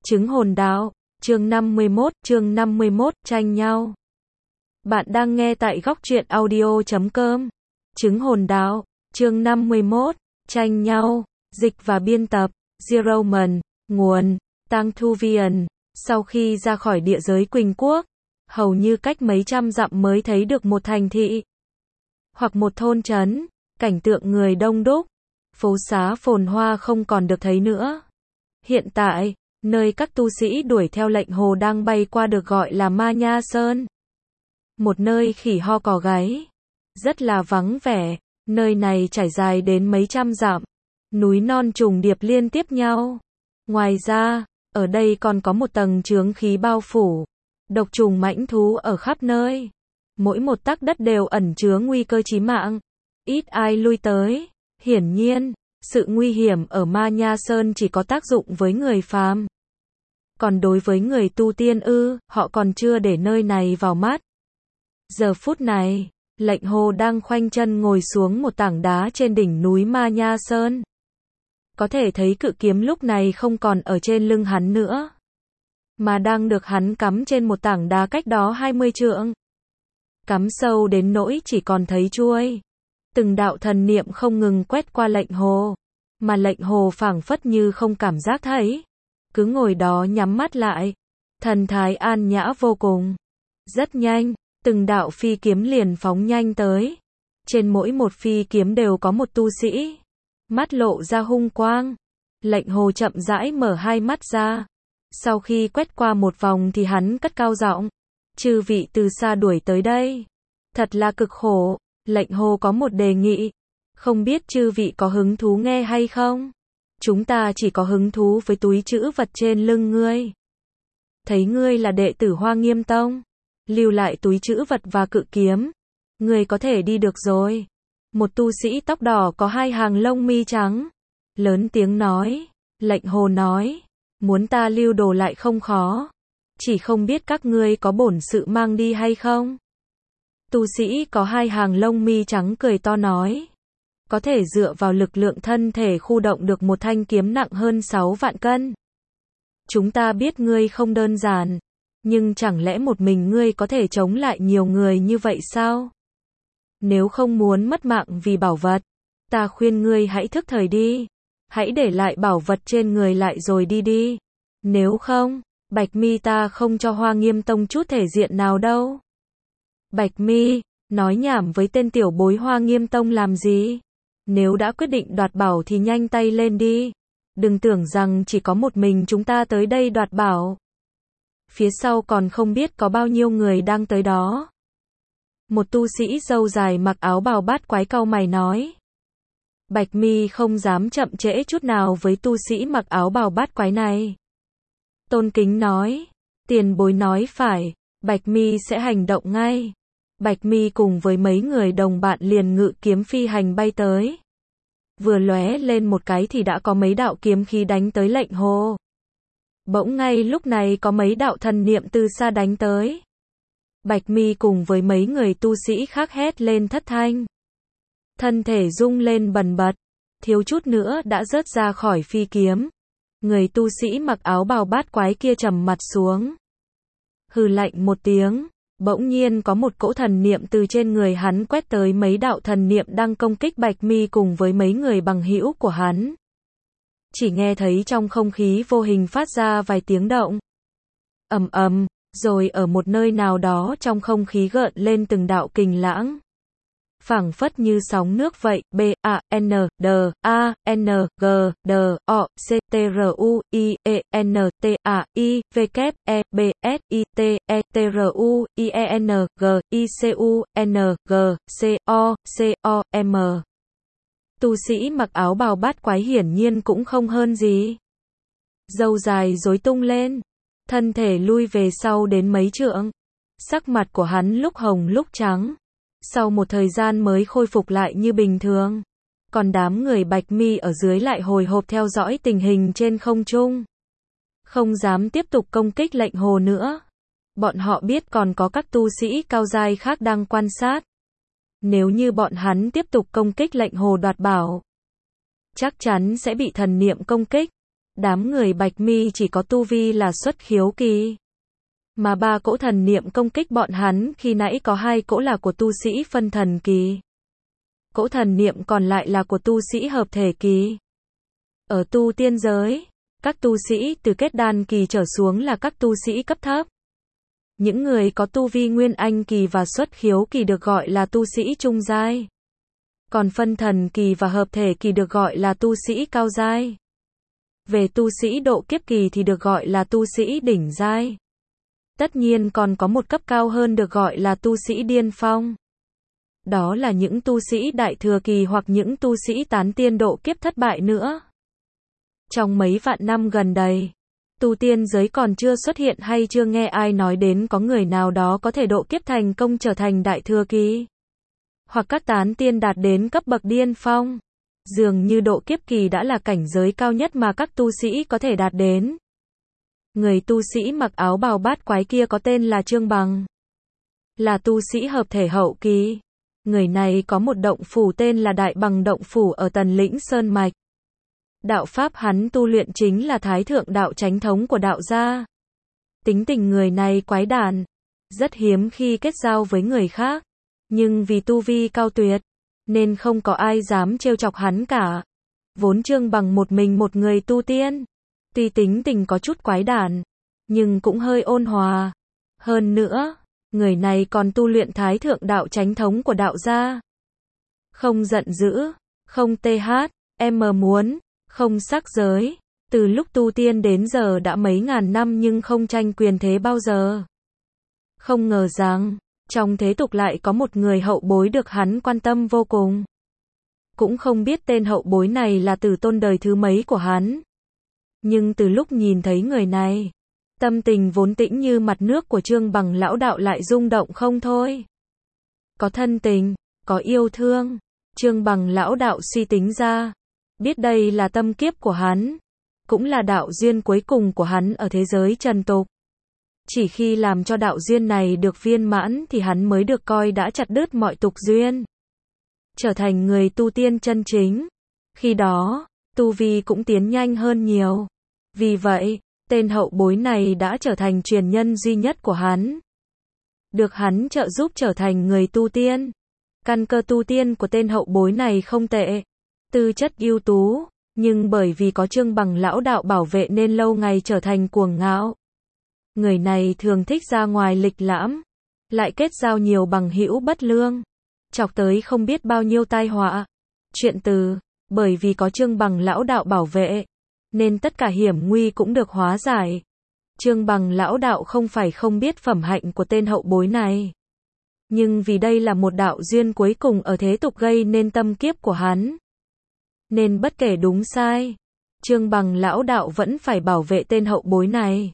Chứng hồn đạo, chương 51, tranh nhau. Bạn đang nghe tại góc truyện audio.com. Chứng hồn đạo, chương 51, tranh nhau, dịch và biên tập, Zeroman, nguồn, Tăng Thu Viền. Sau khi ra khỏi địa giới Quỳnh Quốc, hầu như cách mấy trăm dặm mới thấy được một thành thị, hoặc một thôn trấn, cảnh tượng người đông đúc, phố xá phồn hoa không còn được thấy nữa. Hiện tại, nơi các tu sĩ đuổi theo lệnh hồ đang bay qua được gọi là Ma Nha Sơn. Một nơi khỉ ho cò gáy, rất là vắng vẻ, nơi này trải dài đến mấy trăm dặm, núi non trùng điệp liên tiếp nhau. Ngoài ra, ở đây còn có một tầng chướng khí bao phủ, độc trùng mãnh thú ở khắp nơi. Mỗi một tấc đất đều ẩn chứa nguy cơ chí mạng, ít ai lui tới. Hiển nhiên, sự nguy hiểm ở Ma Nha Sơn chỉ có tác dụng với người phàm. Còn đối với người tu tiên họ còn chưa để nơi này vào mắt. Giờ phút này, lệnh hồ đang khoanh chân ngồi xuống một tảng đá trên đỉnh núi Ma Nha Sơn. Có thể thấy cự kiếm lúc này không còn ở trên lưng hắn nữa, mà đang được hắn cắm trên một tảng đá cách đó 20 trượng. Cắm sâu đến nỗi chỉ còn thấy chuôi. Từng đạo thần niệm không ngừng quét qua lệnh hồ, mà lệnh hồ phảng phất như không cảm giác thấy, cứ ngồi đó nhắm mắt lại, thần thái an nhã vô cùng. Rất nhanh, từng đạo phi kiếm liền phóng nhanh tới. Trên mỗi một phi kiếm đều có một tu sĩ, mắt lộ ra hung quang. Lệnh hồ chậm rãi mở hai mắt ra. Sau khi quét qua một vòng thì hắn cất cao giọng: "Chư vị từ xa đuổi tới đây, thật là cực khổ. Lệnh hồ có một đề nghị, không biết chư vị có hứng thú nghe hay không? Chúng ta chỉ có hứng thú với túi trữ vật trên lưng ngươi. Thấy ngươi là đệ tử Hoa Nghiêm Tông, lưu lại túi trữ vật và cự kiếm, ngươi có thể đi được rồi." Một tu sĩ tóc đỏ có hai hàng lông mi trắng, lớn tiếng nói. Lệnh hồ nói, muốn ta lưu đồ lại không khó, chỉ không biết các ngươi có bổn sự mang đi hay không? Tu sĩ có hai hàng lông mi trắng cười to nói, có thể dựa vào lực lượng thân thể khu động được một thanh kiếm nặng hơn 6 vạn cân. Chúng ta biết ngươi không đơn giản, nhưng chẳng lẽ một mình ngươi có thể chống lại nhiều người như vậy sao? Nếu không muốn mất mạng vì bảo vật, ta khuyên ngươi hãy thức thời đi, hãy để lại bảo vật trên người lại rồi đi đi. Nếu không, Bạch Mi ta không cho Hoa Nghiêm Tông chút thể diện nào đâu. Bạch Mi, nói nhảm với tên tiểu bối Hoa Nghiêm Tông làm gì? Nếu đã quyết định đoạt bảo thì nhanh tay lên đi. Đừng tưởng rằng chỉ có một mình chúng ta tới đây đoạt bảo. Phía sau còn không biết có bao nhiêu người đang tới đó. Một tu sĩ râu dài mặc áo bào bát quái cau mày nói. Bạch Mi không dám chậm trễ chút nào với tu sĩ mặc áo bào bát quái này. Tôn kính nói, tiền bối nói phải, Bạch Mi sẽ hành động ngay. Bạch Mi cùng với mấy người đồng bạn liền ngự kiếm phi hành bay tới. Vừa lóe lên một cái thì đã có mấy đạo kiếm khí đánh tới lệnh hồ. Bỗng ngay lúc này có mấy đạo thần niệm từ xa đánh tới. Bạch Mi cùng với mấy người tu sĩ khác hét lên thất thanh. Thân thể rung lên bần bật, thiếu chút nữa đã rớt ra khỏi phi kiếm. Người tu sĩ mặc áo bào bát quái kia trầm mặt xuống. Hừ lạnh một tiếng, bỗng nhiên có một cỗ thần niệm từ trên người hắn quét tới mấy đạo thần niệm đang công kích Bạch Mi cùng với mấy người bằng hữu của hắn. Chỉ nghe thấy trong không khí vô hình phát ra vài tiếng động. Ầm ầm, rồi ở một nơi nào đó trong không khí gợn lên từng đạo kình lãng. Phảng phất như sóng nước vậy. B A N D A N G D O C T R U I E N T A I V K E B S I T E T R U I E N G I C U N G C O M. Tu sĩ mặc áo bào bát quái hiển nhiên cũng không hơn gì. Râu dài rối tung lên, thân thể lui về sau đến mấy trượng. Sắc mặt của hắn lúc hồng lúc trắng. Sau một thời gian mới khôi phục lại như bình thường. Còn đám người Bạch Mi ở dưới lại hồi hộp theo dõi tình hình trên không trung. Không dám tiếp tục công kích lệnh hồ nữa. Bọn họ biết còn có các tu sĩ cao giai khác đang quan sát. Nếu như bọn hắn tiếp tục công kích lệnh hồ đoạt bảo, chắc chắn sẽ bị thần niệm công kích. Đám người Bạch Mi chỉ có tu vi là xuất khiếu kỳ. Mà 3 cỗ thần niệm công kích bọn hắn khi nãy có 2 cỗ là của tu sĩ phân thần kỳ. Cỗ thần niệm còn lại là của tu sĩ hợp thể kỳ. Ở tu tiên giới, các tu sĩ từ kết đan kỳ trở xuống là các tu sĩ cấp thấp. Những người có tu vi nguyên anh kỳ và xuất khiếu kỳ được gọi là tu sĩ trung giai. Còn phân thần kỳ và hợp thể kỳ được gọi là tu sĩ cao giai. Về tu sĩ độ kiếp kỳ thì được gọi là tu sĩ đỉnh giai. Tất nhiên còn có một cấp cao hơn được gọi là tu sĩ điên phong. Đó là những tu sĩ đại thừa kỳ hoặc những tu sĩ tán tiên độ kiếp thất bại nữa. Trong mấy vạn năm gần đây, tu tiên giới còn chưa xuất hiện hay chưa nghe ai nói đến có người nào đó có thể độ kiếp thành công trở thành đại thừa kỳ. Hoặc các tán tiên đạt đến cấp bậc điên phong. Dường như độ kiếp kỳ đã là cảnh giới cao nhất mà các tu sĩ có thể đạt đến. Người tu sĩ mặc áo bào bát quái kia có tên là Trương Bằng. Là tu sĩ hợp thể hậu kỳ. Người này có một động phủ tên là Đại Bằng Động Phủ ở Tần Lĩnh Sơn Mạch. Đạo pháp hắn tu luyện chính là Thái Thượng Đạo Chánh Thống của đạo gia. Tính tình người này quái đản, rất hiếm khi kết giao với người khác. Nhưng vì tu vi cao tuyệt, nên không có ai dám trêu chọc hắn cả. Vốn Trương Bằng một mình một người tu tiên. Tuy tính tình có chút quái đản, nhưng cũng hơi ôn hòa. Hơn nữa, người này còn tu luyện Thái Thượng Đạo Chánh Thống của đạo gia. Không giận dữ, không th, muốn, không sắc giới. Từ lúc tu tiên đến giờ đã mấy ngàn năm nhưng không tranh quyền thế bao giờ. Không ngờ rằng, trong thế tục lại có một người hậu bối được hắn quan tâm vô cùng. Cũng không biết tên hậu bối này là tử tôn đời thứ mấy của hắn. Nhưng từ lúc nhìn thấy người này, tâm tình vốn tĩnh như mặt nước của Trương Bằng lão đạo lại rung động không thôi. Có thân tình, có yêu thương. Trương Bằng lão đạo suy tính ra, biết đây là tâm kiếp của hắn, cũng là đạo duyên cuối cùng của hắn ở thế giới trần tục. Chỉ khi làm cho đạo duyên này được viên mãn thì hắn mới được coi đã chặt đứt mọi tục duyên. Trở thành người tu tiên chân chính. Khi đó, tu vi cũng tiến nhanh hơn nhiều. Vì vậy, tên hậu bối này đã trở thành truyền nhân duy nhất của hắn. Được hắn trợ giúp trở thành người tu tiên. Căn cơ tu tiên của tên hậu bối này không tệ. Tư chất ưu tú, nhưng bởi vì có Trương Bằng lão đạo bảo vệ nên lâu ngày trở thành cuồng ngạo. Người này thường thích ra ngoài lịch lãm, lại kết giao nhiều bằng hữu bất lương, chọc tới không biết bao nhiêu tai họa. Chuyện từ, bởi vì có Trương Bằng lão đạo bảo vệ, nên tất cả hiểm nguy cũng được hóa giải. Trương Bằng lão đạo không phải không biết phẩm hạnh của tên hậu bối này. Nhưng vì đây là một đạo duyên cuối cùng ở thế tục gây nên tâm kiếp của hắn. Nên bất kể đúng sai, Trương Bằng lão đạo vẫn phải bảo vệ tên hậu bối này.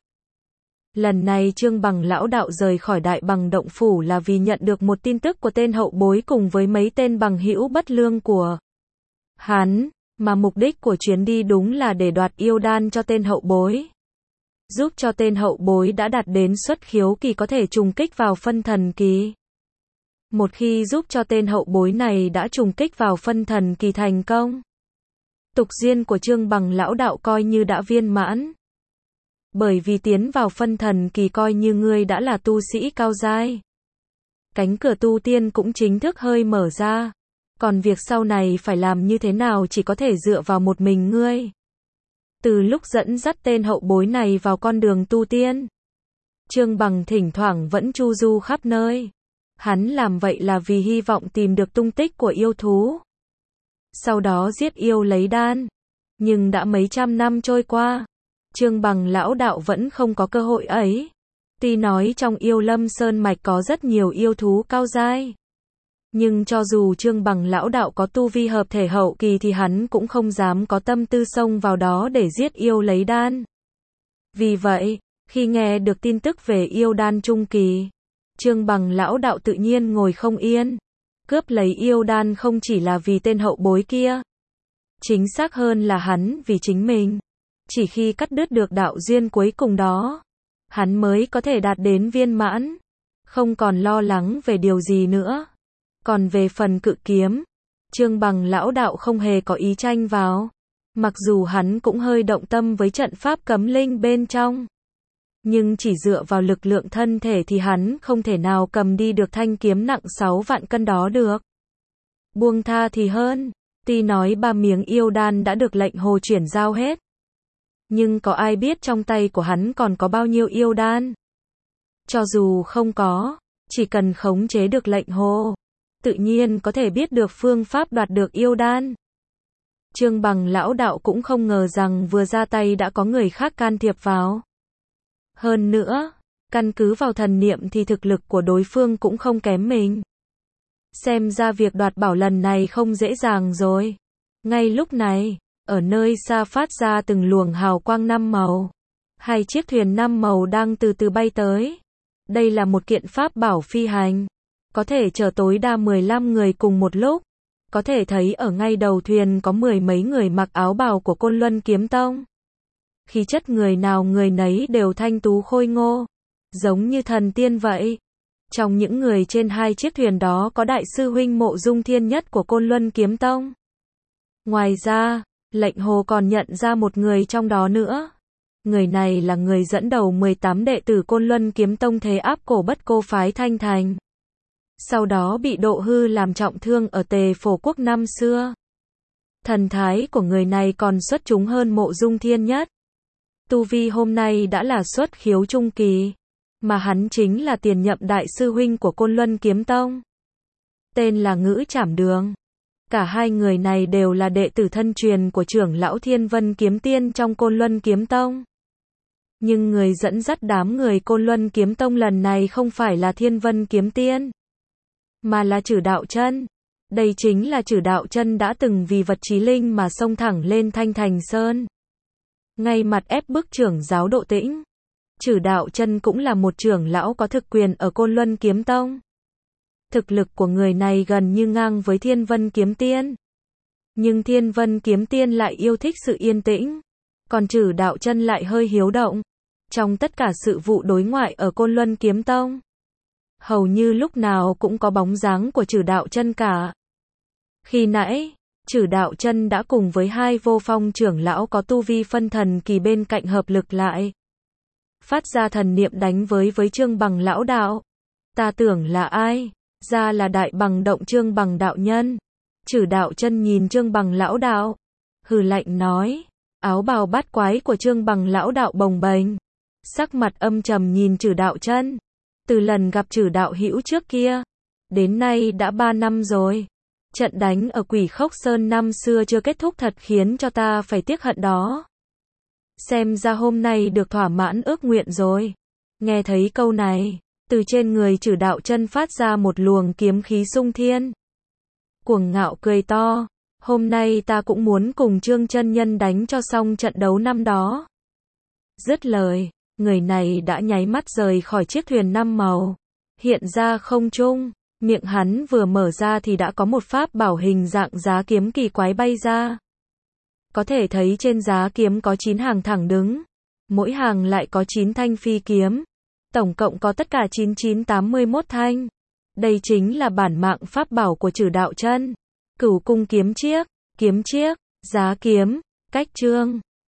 Lần này Trương Bằng lão đạo rời khỏi Đại Bằng Động Phủ là vì nhận được một tin tức của tên hậu bối cùng với mấy tên bằng hữu bất lương của hắn, mà mục đích của chuyến đi đúng là để đoạt yêu đan cho tên hậu bối. Giúp cho tên hậu bối đã đạt đến xuất khiếu kỳ có thể trùng kích vào phân thần kỳ. Một khi giúp cho tên hậu bối này đã trùng kích vào phân thần kỳ thành công, tục duyên của Trương Bằng lão đạo coi như đã viên mãn. Bởi vì tiến vào phân thần kỳ coi như ngươi đã là tu sĩ cao giai. Cánh cửa tu tiên cũng chính thức hơi mở ra. Còn việc sau này phải làm như thế nào chỉ có thể dựa vào một mình ngươi. Từ lúc dẫn dắt tên hậu bối này vào con đường tu tiên, Trương Bằng thỉnh thoảng vẫn chu du khắp nơi. Hắn làm vậy là vì hy vọng tìm được tung tích của yêu thú. Sau đó giết yêu lấy đan. Nhưng đã mấy trăm năm trôi qua, Trương Bằng lão đạo vẫn không có cơ hội ấy. Tuy nói trong Yêu Lâm Sơn Mạch có rất nhiều yêu thú cao giai, nhưng cho dù Trương Bằng lão đạo có tu vi hợp thể hậu kỳ thì hắn cũng không dám có tâm tư xông vào đó để giết yêu lấy đan. Vì vậy, khi nghe được tin tức về yêu đan trung kỳ, Trương Bằng lão đạo tự nhiên ngồi không yên. Cướp lấy yêu đan không chỉ là vì tên hậu bối kia, chính xác hơn là hắn vì chính mình. Chỉ khi cắt đứt được đạo duyên cuối cùng đó, hắn mới có thể đạt đến viên mãn, không còn lo lắng về điều gì nữa. Còn về phần cự kiếm, Trương Bằng lão đạo không hề có ý tranh vào. Mặc dù hắn cũng hơi động tâm với trận pháp cấm linh bên trong, nhưng chỉ dựa vào lực lượng thân thể thì hắn không thể nào cầm đi được thanh kiếm nặng 6 vạn cân đó được. Buông tha thì hơn, tuy nói 3 miếng yêu đan đã được lệnh hồ chuyển giao hết, nhưng có ai biết trong tay của hắn còn có bao nhiêu yêu đan? Cho dù không có, chỉ cần khống chế được lệnh hồ, tự nhiên có thể biết được phương pháp đoạt được yêu đan. Trương Bằng lão đạo cũng không ngờ rằng vừa ra tay đã có người khác can thiệp vào. Hơn nữa, căn cứ vào thần niệm thì thực lực của đối phương cũng không kém mình. Xem ra việc đoạt bảo lần này không dễ dàng rồi. Ngay lúc này, ở nơi xa phát ra từng luồng hào quang 5 màu. 2 chiếc thuyền 5 màu đang từ từ bay tới. Đây là một kiện pháp bảo phi hành, có thể chở tối đa 15 người cùng một lúc. Có thể thấy ở ngay đầu thuyền có 10 mấy người mặc áo bào của Côn Luân Kiếm Tông. Khí chất người nào người nấy đều thanh tú khôi ngô, giống như thần tiên vậy. Trong những người trên 2 chiếc thuyền đó có đại sư huynh Mộ Dung Thiên Nhất của Côn Luân Kiếm Tông. Ngoài ra, lệnh hồ còn nhận ra một người trong đó nữa. Người này là người dẫn đầu 18 đệ tử Côn Luân Kiếm Tông thế áp cổ Bất Cô phái Thanh Thành. Sau đó bị độ hư làm trọng thương ở Tề Phổ Quốc năm xưa. Thần thái của người này còn xuất chúng hơn Mộ Dung Thiên Nhất. Tu vi hôm nay đã là xuất khiếu trung kỳ, mà hắn chính là tiền nhậm đại sư huynh của Côn Luân Kiếm Tông. Tên là Ngữ Trảm Đường. Cả hai người này đều là đệ tử thân truyền của trưởng lão Thiên Vân Kiếm Tiên trong Côn Luân Kiếm Tông. Nhưng người dẫn dắt đám người Côn Luân Kiếm Tông lần này không phải là Thiên Vân Kiếm Tiên, mà là Trử Đạo Chân. Đây chính là Trử Đạo Chân đã từng vì vật chí linh mà xông thẳng lên Thanh Thành Sơn, ngay mặt ép bức trưởng giáo Độ Tĩnh. Trử Đạo Chân cũng là một trưởng lão có thực quyền ở Côn Luân Kiếm Tông. Thực lực của người này gần như ngang với Thiên Vân Kiếm Tiên. Nhưng Thiên Vân Kiếm Tiên lại yêu thích sự yên tĩnh, còn Trử Đạo Chân lại hơi hiếu động. Trong tất cả sự vụ đối ngoại ở Côn Luân Kiếm Tông, hầu như lúc nào cũng có bóng dáng của Trử Đạo Chân cả. Khi nãy, Trử Đạo Chân đã cùng với 2 vô phong trưởng lão có tu vi phân thần kỳ bên cạnh hợp lực lại, phát ra thần niệm đánh với Trương Bằng lão đạo. Ta tưởng là ai? Ra là Đại Bằng Động Trương Bằng đạo nhân. Trử Đạo Chân nhìn Trương Bằng lão đạo, hừ lạnh nói. Áo bào bát quái của Trương Bằng lão đạo bồng bềnh, sắc mặt âm trầm nhìn Trử Đạo Chân. Từ lần gặp Trử đạo hữu trước kia, đến nay đã 3 năm rồi. Trận đánh ở Quỷ Khốc Sơn năm xưa chưa kết thúc thật khiến cho ta phải tiếc hận đó. Xem ra hôm nay được thỏa mãn ước nguyện rồi. Nghe thấy câu này, từ trên người Trử Đạo Chân phát ra một luồng kiếm khí sung thiên. Cuồng ngạo cười to, hôm nay ta cũng muốn cùng Trương chân nhân đánh cho xong trận đấu năm đó. Dứt lời, người này đã nháy mắt rời khỏi chiếc thuyền 5 màu, hiện ra không trung. Miệng hắn vừa mở ra thì đã có một pháp bảo hình dạng giá kiếm kỳ quái bay ra. Có thể thấy trên giá kiếm có 9 hàng thẳng đứng, mỗi hàng lại có 9 thanh phi kiếm. Tổng cộng có tất cả 9981 thanh. Đây chính là bản mạng pháp bảo của Trử Đạo Chân. Cửu cung kiếm chiếc, giá kiếm, cách trương.